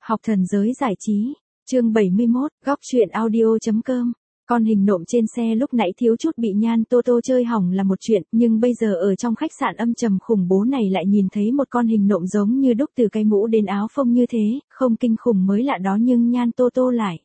Học thần giới giải trí, chương 71, góc truyện audio.com. Con hình nộm trên xe lúc nãy thiếu chút bị Nhan Tô Tô chơi hỏng là một chuyện, nhưng bây giờ ở trong khách sạn âm trầm khủng bố này lại nhìn thấy một con hình nộm giống như đúc từ cái mũ đến áo phông như thế, không kinh khủng mới lạ đó nhưng Nhan Tô Tô lại.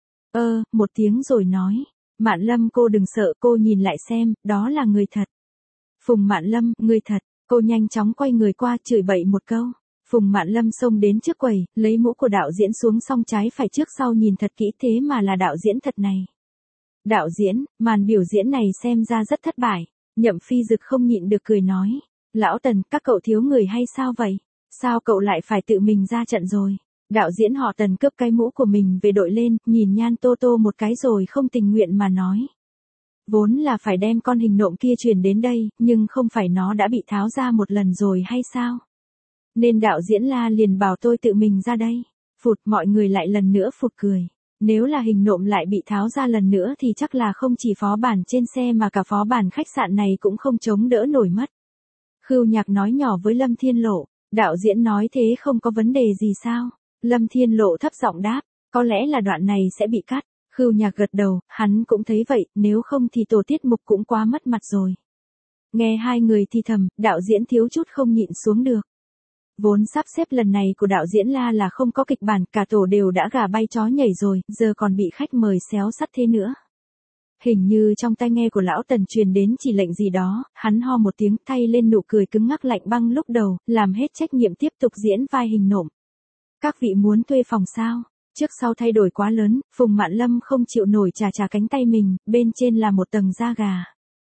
Một tiếng rồi nói. Mạn Lâm cô đừng sợ, cô nhìn lại xem, đó là người thật. Phùng Mạn Lâm, người thật, cô nhanh chóng quay người qua chửi bậy một câu. Phùng Mạn Lâm xông đến trước quầy, lấy mũ của đạo diễn xuống xong trái phải trước sau nhìn thật kỹ thế mà là đạo diễn thật này. Đạo diễn, màn biểu diễn này xem ra rất thất bại. Nhậm Phi Dực không nhịn được cười nói. Lão Tần, các cậu thiếu người hay sao vậy? Sao cậu lại phải tự mình ra trận rồi? Đạo diễn họ Tần cướp cái mũ của mình về đội lên, nhìn Nhan Tô Tô một cái rồi không tình nguyện mà nói. Vốn là phải đem con hình nộm kia truyền đến đây, nhưng không phải nó đã bị tháo ra một lần rồi hay sao? Nên đạo diễn La liền bảo tôi tự mình ra đây. Phụt, mọi người lại lần nữa phụt cười. Nếu là hình nộm lại bị tháo ra lần nữa thì chắc là không chỉ phó bản trên xe mà cả phó bản khách sạn này cũng không chống đỡ nổi mất. Khưu Nhạc nói nhỏ với Lâm Thiên Lộ, đạo diễn nói thế không có vấn đề gì sao? Lâm Thiên Lộ thấp giọng đáp, có lẽ là đoạn này sẽ bị cắt. Khưu Nhạc gật đầu, hắn cũng thấy vậy, nếu không thì tổ tiết mục cũng quá mất mặt rồi. Nghe hai người thì thầm, đạo diễn thiếu chút không nhịn xuống được. Vốn sắp xếp lần này của đạo diễn La là không có kịch bản, cả tổ đều đã gà bay chó nhảy rồi, giờ còn bị khách mời xéo sắt thế nữa. Hình như trong tai nghe của lão Tần truyền đến chỉ lệnh gì đó, hắn ho một tiếng thay lên nụ cười cứng ngắc lạnh băng lúc đầu, làm hết trách nhiệm tiếp tục diễn vai hình nộm. Các vị muốn thuê phòng sao? Trước sau thay đổi quá lớn, Phùng Mạn Lâm không chịu nổi chà cánh tay mình, bên trên là một tầng da gà.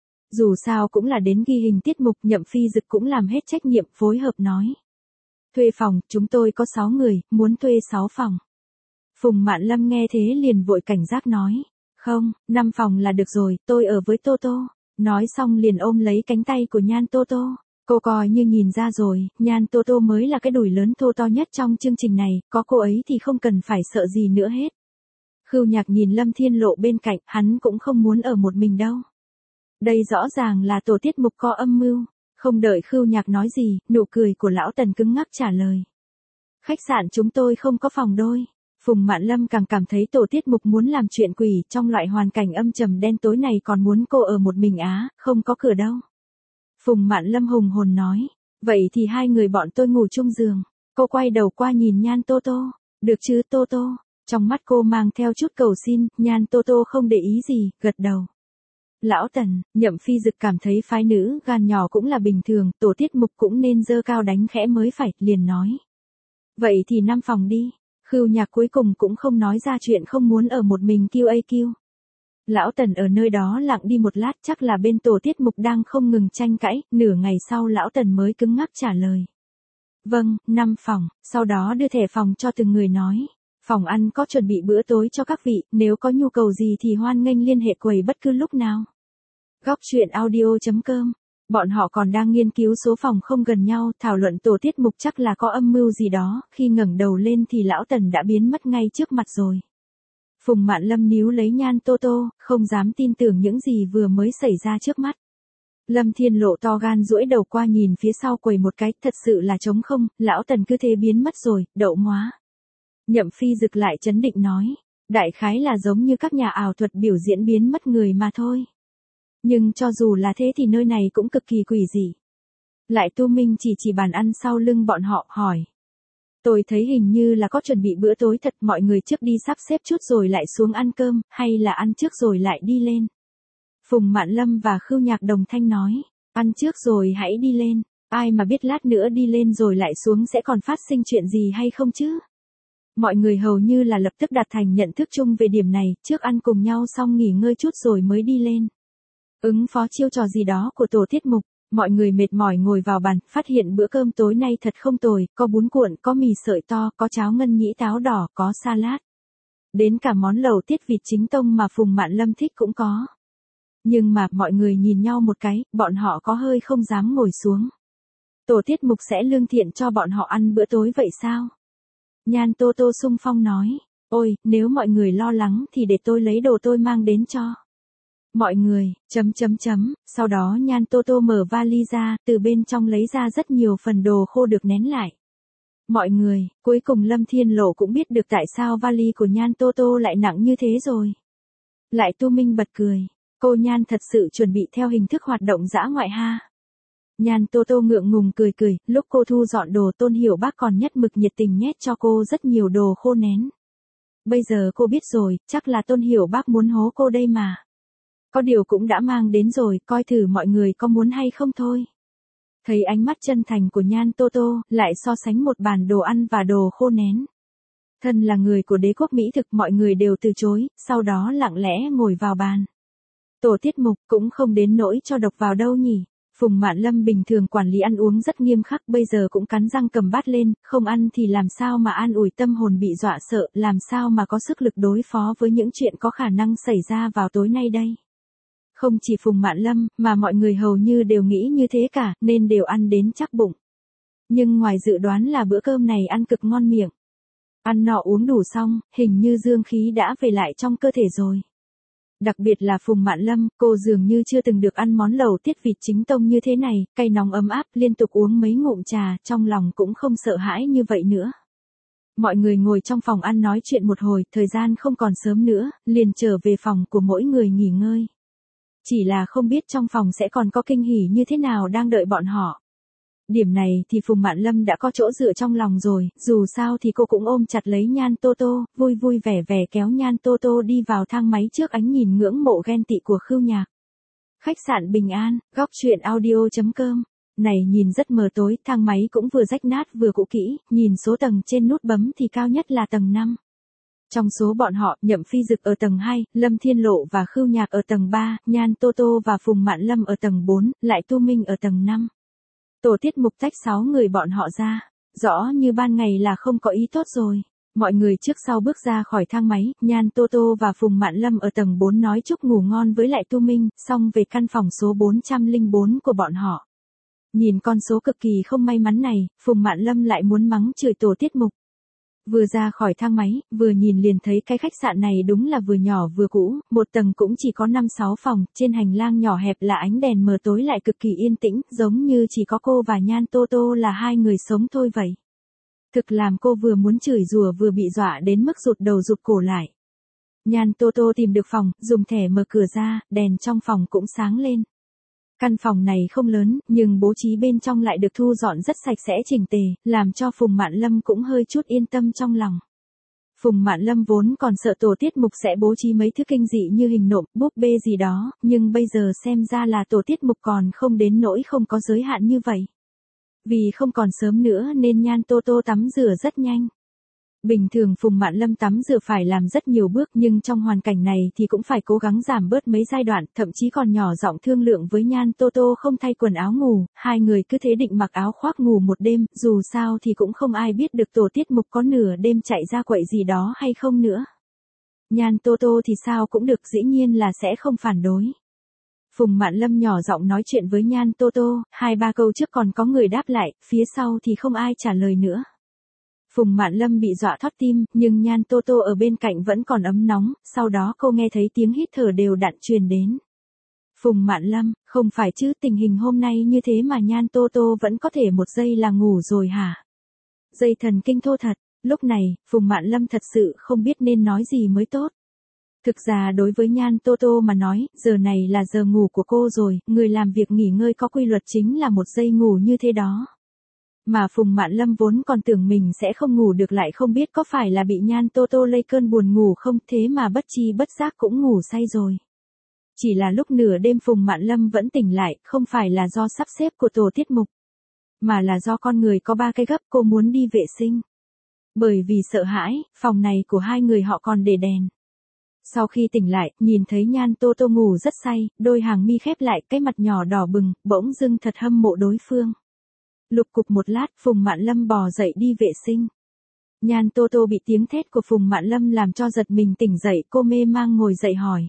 Dù sao cũng là đến ghi hình tiết mục, Nhậm Phi Dực cũng làm hết trách nhiệm phối hợp nói. Thuê phòng, chúng tôi có 6 người, muốn thuê 6 phòng. Phùng Mạn Lâm nghe thế liền vội cảnh giác nói. Không, 5 phòng là được rồi, tôi ở với Tô Tô. Nói xong liền ôm lấy cánh tay của Nhan Tô Tô. Cô coi như nhìn ra rồi, Nhan Tô Tô mới là cái đùi lớn thô to nhất trong chương trình này, có cô ấy thì không cần phải sợ gì nữa hết. Khưu Nhạc nhìn Lâm Thiên Lộ bên cạnh, hắn cũng không muốn ở một mình đâu. Đây rõ ràng là tổ tiết mục có âm mưu. Không đợi Khưu Nhạc nói gì, nụ cười của lão Tần cứng ngắc trả lời. Khách sạn chúng tôi không có phòng đôi. Phùng Mạn Lâm càng cảm thấy tổ tiết mục muốn làm chuyện quỷ, trong loại hoàn cảnh âm trầm đen tối này còn muốn cô ở một mình á, không có cửa đâu. Phùng Mạn Lâm hùng hồn nói, vậy thì hai người bọn tôi ngủ chung giường. Cô quay đầu qua nhìn Nhan Tô Tô, được chứ Tô Tô? Trong mắt cô mang theo chút cầu xin, Nhan Tô Tô không để ý gì, gật đầu. Lão Tần, Nhậm Phi Dực cảm thấy phái nữ gan nhỏ cũng là bình thường, tổ tiết mục cũng nên dơ cao đánh khẽ mới phải, liền nói. Vậy thì 5 phòng đi. Khưu Nhạc cuối cùng cũng không nói ra chuyện không muốn ở một mình QAQ. Lão Tần ở nơi đó lặng đi một lát, chắc là bên tổ tiết mục đang không ngừng tranh cãi, nửa ngày sau Lão Tần mới cứng ngắc trả lời. Vâng, 5 phòng, sau đó đưa thẻ phòng cho từng người nói. Phòng ăn có chuẩn bị bữa tối cho các vị, nếu có nhu cầu gì thì hoan nghênh liên hệ quầy bất cứ lúc nào. Góc truyện audio.com. Bọn họ còn đang nghiên cứu số phòng không gần nhau, thảo luận tổ tiết mục chắc là có âm mưu gì đó, khi ngẩng đầu lên thì Lão Tần đã biến mất ngay trước mặt rồi. Phùng Mạn Lâm níu lấy Nhan Tô Tô, không dám tin tưởng những gì vừa mới xảy ra trước mắt. Lâm Thiên Lộ to gan duỗi đầu qua nhìn phía sau quầy một cái, thật sự là trống không, Lão Tần cứ thế biến mất rồi, đậu móa. Nhậm Phi Dực lại trấn định nói, đại khái là giống như các nhà ảo thuật biểu diễn biến mất người mà thôi. Nhưng cho dù là thế thì nơi này cũng cực kỳ quỷ dị. Lại Tu Minh chỉ bàn ăn sau lưng bọn họ, hỏi. Tôi thấy hình như là có chuẩn bị bữa tối thật, mọi người trước đi sắp xếp chút rồi lại xuống ăn cơm, hay là ăn trước rồi lại đi lên. Phùng Mạn Lâm và Khưu Nhạc đồng thanh nói, ăn trước rồi hãy đi lên, ai mà biết lát nữa đi lên rồi lại xuống sẽ còn phát sinh chuyện gì hay không chứ. Mọi người hầu như là lập tức đạt thành nhận thức chung về điểm này, trước ăn cùng nhau xong nghỉ ngơi chút rồi mới đi lên. Ứng phó chiêu trò gì đó của tổ tiết mục, mọi người mệt mỏi ngồi vào bàn, phát hiện bữa cơm tối nay thật không tồi, có bún cuộn, có mì sợi to, có cháo ngân nhĩ táo đỏ, có salad. Đến cả món lẩu tiết vịt chính tông mà Phùng Mạn Lâm thích cũng có. Nhưng mà mọi người nhìn nhau một cái, bọn họ có hơi không dám ngồi xuống. Tổ tiết mục sẽ lương thiện cho bọn họ ăn bữa tối vậy sao? Nhan Tô Tô xung phong nói, ôi, nếu mọi người lo lắng thì để tôi lấy đồ tôi mang đến cho. Mọi người, sau đó Nhan Tô Tô mở vali ra, từ bên trong lấy ra rất nhiều phần đồ khô được nén lại. Mọi người, cuối cùng Lâm Thiên Lộ cũng biết được tại sao vali của Nhan Tô Tô lại nặng như thế rồi. Lại Tu Minh bật cười. Cô Nhan thật sự chuẩn bị theo hình thức hoạt động dã ngoại ha. Nhan Tô Tô ngượng ngùng cười cười, lúc cô thu dọn đồ Tôn Hiểu Bác còn nhất mực nhiệt tình nhét cho cô rất nhiều đồ khô nén. Bây giờ cô biết rồi, chắc là Tôn Hiểu Bác muốn hố cô đây mà. Có điều cũng đã mang đến rồi, coi thử mọi người có muốn hay không thôi. Thấy ánh mắt chân thành của Nhan Tô Tô, lại so sánh một bàn đồ ăn và đồ khô nén. Thân là người của đế quốc Mỹ thực, mọi người đều từ chối, sau đó lặng lẽ ngồi vào bàn. Tổ tiết mục cũng không đến nỗi cho độc vào đâu nhỉ. Phùng Mạn Lâm bình thường quản lý ăn uống rất nghiêm khắc, bây giờ cũng cắn răng cầm bát lên, không ăn thì làm sao mà an ủi tâm hồn bị dọa sợ, làm sao mà có sức lực đối phó với những chuyện có khả năng xảy ra vào tối nay đây. Không chỉ Phùng Mạn Lâm, mà mọi người hầu như đều nghĩ như thế cả, nên đều ăn đến chắc bụng. Nhưng ngoài dự đoán là bữa cơm này ăn cực ngon miệng. Ăn no uống đủ xong, hình như dương khí đã về lại trong cơ thể rồi. Đặc biệt là Phùng Mạn Lâm, cô dường như chưa từng được ăn món lẩu tiết vịt chính tông như thế này, cay nóng ấm áp, liên tục uống mấy ngụm trà, trong lòng cũng không sợ hãi như vậy nữa. Mọi người ngồi trong phòng ăn nói chuyện một hồi, thời gian không còn sớm nữa, liền trở về phòng của mỗi người nghỉ ngơi. Chỉ là không biết trong phòng sẽ còn có kinh hỉ như thế nào đang đợi bọn họ. Điểm này thì Phùng Mạn Lâm đã có chỗ dựa trong lòng rồi, dù sao thì cô cũng ôm chặt lấy Nhan Tô Tô, vui vui vẻ vẻ kéo Nhan Tô Tô đi vào thang máy trước ánh nhìn ngưỡng mộ ghen tị của Khưu Nhạc. Khách sạn Bình An, góc truyện audio.com. Này nhìn rất mờ tối, thang máy cũng vừa rách nát vừa cũ kỹ, nhìn số tầng trên nút bấm thì cao nhất là tầng 5. Trong số bọn họ, Nhậm Phi Dực ở tầng 2, Lâm Thiên Lộ và Khưu Nhạc ở tầng 3, Nhan Tô Tô và Phùng Mạn Lâm ở tầng 4, lại Tu Minh ở tầng 5. Tổ tiết mục tách 6 người bọn họ ra, rõ như ban ngày là không có ý tốt rồi. Mọi người trước sau bước ra khỏi thang máy, Nhan Tô Tô và Phùng Mạn Lâm ở tầng 4 nói chúc ngủ ngon với lại Tu Minh, xong về căn phòng số 404 của bọn họ. Nhìn con số cực kỳ không may mắn này, Phùng Mạn Lâm lại muốn mắng chửi tổ tiết mục. Vừa ra khỏi thang máy, vừa nhìn liền thấy cái khách sạn này đúng là vừa nhỏ vừa cũ, một tầng cũng chỉ có 5-6 phòng, trên hành lang nhỏ hẹp là ánh đèn mờ tối lại cực kỳ yên tĩnh, giống như chỉ có cô và Nhan Tô Tô là hai người sống thôi vậy. Thực làm cô vừa muốn chửi rủa vừa bị dọa đến mức rụt đầu rụt cổ lại. Nhan Tô Tô tìm được phòng, dùng thẻ mở cửa ra, đèn trong phòng cũng sáng lên. Căn phòng này không lớn, nhưng bố trí bên trong lại được thu dọn rất sạch sẽ chỉnh tề, làm cho Phùng Mạn Lâm cũng hơi chút yên tâm trong lòng. Phùng Mạn Lâm vốn còn sợ tổ tiết mục sẽ bố trí mấy thứ kinh dị như hình nộm, búp bê gì đó, nhưng bây giờ xem ra là tổ tiết mục còn không đến nỗi không có giới hạn như vậy. Vì không còn sớm nữa nên Nhan Tô Tô tắm rửa rất nhanh. Bình thường Phùng Mạn Lâm tắm rửa phải làm rất nhiều bước nhưng trong hoàn cảnh này thì cũng phải cố gắng giảm bớt mấy giai đoạn, thậm chí còn nhỏ giọng thương lượng với Nhan Tô Tô không thay quần áo ngủ, hai người cứ thế định mặc áo khoác ngủ một đêm, dù sao thì cũng không ai biết được tổ tiết mục có nửa đêm chạy ra quậy gì đó hay không nữa. Nhan Tô Tô thì sao cũng được, dĩ nhiên là sẽ không phản đối. Phùng Mạn Lâm nhỏ giọng nói chuyện với Nhan Tô Tô, 2-3 câu trước còn có người đáp lại, phía sau thì không ai trả lời nữa. Phùng Mạn Lâm bị dọa thót tim, nhưng Nhan Tô Tô ở bên cạnh vẫn còn ấm nóng, sau đó cô nghe thấy tiếng hít thở đều đặn truyền đến. Phùng Mạn Lâm, không phải chứ, tình hình hôm nay như thế mà Nhan Tô Tô vẫn có thể một giây là ngủ rồi hả? Dây thần kinh thô thật, lúc này, Phùng Mạn Lâm thật sự không biết nên nói gì mới tốt. Thực ra đối với Nhan Tô Tô mà nói, giờ này là giờ ngủ của cô rồi, người làm việc nghỉ ngơi có quy luật chính là một giây ngủ như thế đó. Mà Phùng Mạn Lâm vốn còn tưởng mình sẽ không ngủ được, lại không biết có phải là bị Nhan Tô Tô lây cơn buồn ngủ không, thế mà bất chi bất giác cũng ngủ say rồi. Chỉ là lúc nửa đêm Phùng Mạn Lâm vẫn tỉnh lại, không phải là do sắp xếp của tổ tiết mục, mà là do con người có 3 cái gấp, cô muốn đi vệ sinh. Bởi vì sợ hãi, phòng này của hai người họ còn để đèn. Sau khi tỉnh lại, nhìn thấy Nhan Tô Tô ngủ rất say, đôi hàng mi khép lại, cái mặt nhỏ đỏ bừng, bỗng dưng thật hâm mộ đối phương. Lục cục một lát, Phùng Mạn Lâm bò dậy đi vệ sinh. Nhan Tô Tô bị tiếng thét của Phùng Mạn Lâm làm cho giật mình tỉnh dậy, cô mê mang ngồi dậy hỏi.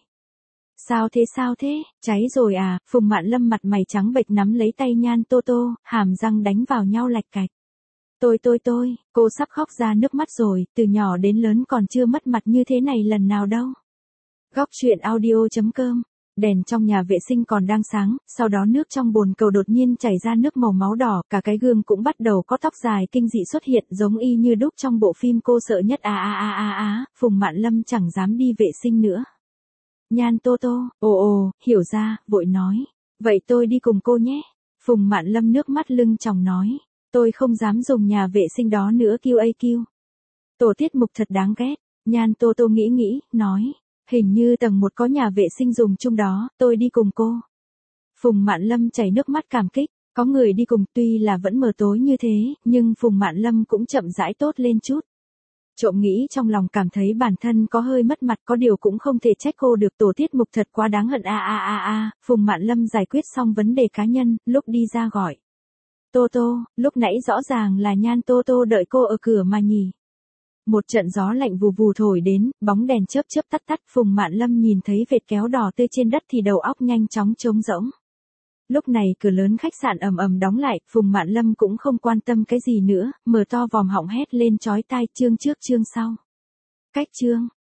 Sao thế, cháy rồi à? Phùng Mạn Lâm mặt mày trắng bệch nắm lấy tay Nhan Tô Tô, hàm răng đánh vào nhau lạch cạch. Tôi, cô sắp khóc ra nước mắt rồi, từ nhỏ đến lớn còn chưa mất mặt như thế này lần nào đâu. Góc truyện audio.com Đèn trong nhà vệ sinh còn đang sáng, sau đó nước trong bồn cầu đột nhiên chảy ra nước màu máu đỏ, cả cái gương cũng bắt đầu có tóc dài kinh dị xuất hiện, giống y như đúc trong bộ phim Cô Sợ Nhất. Phùng Mạn Lâm chẳng dám đi vệ sinh nữa. Nhan Tô Tô, ồ, hiểu ra, vội nói, vậy tôi đi cùng cô nhé. Phùng Mạn Lâm nước mắt lưng tròng nói, tôi không dám dùng nhà vệ sinh đó nữa QAQ. Tổ tiết mục thật đáng ghét. Nhan Tô Tô nghĩ, nói, hình như tầng 1 có nhà vệ sinh dùng chung đó, tôi đi cùng cô. Phùng Mạn Lâm chảy nước mắt cảm kích, có người đi cùng, tuy là vẫn mờ tối như thế, nhưng Phùng Mạn Lâm cũng chậm rãi tốt lên chút. Trộm nghĩ trong lòng cảm thấy bản thân có hơi mất mặt, có điều cũng không thể trách cô được, tổ tiết mục thật quá đáng hận. Phùng Mạn Lâm giải quyết xong vấn đề cá nhân, lúc đi ra gọi. Tô Tô, lúc nãy rõ ràng là Nhan Tô Tô đợi cô ở cửa mà nhỉ. Một trận gió lạnh vù vù thổi đến, bóng đèn chớp chớp tắt, Phùng Mạn Lâm nhìn thấy vệt kéo đỏ tươi trên đất thì đầu óc nhanh chóng trống rỗng. Lúc này cửa lớn khách sạn ầm ầm đóng lại, Phùng Mạn Lâm cũng không quan tâm cái gì nữa, mở to vòm họng hét lên chói tai, chương trước chương sau. Cách chương.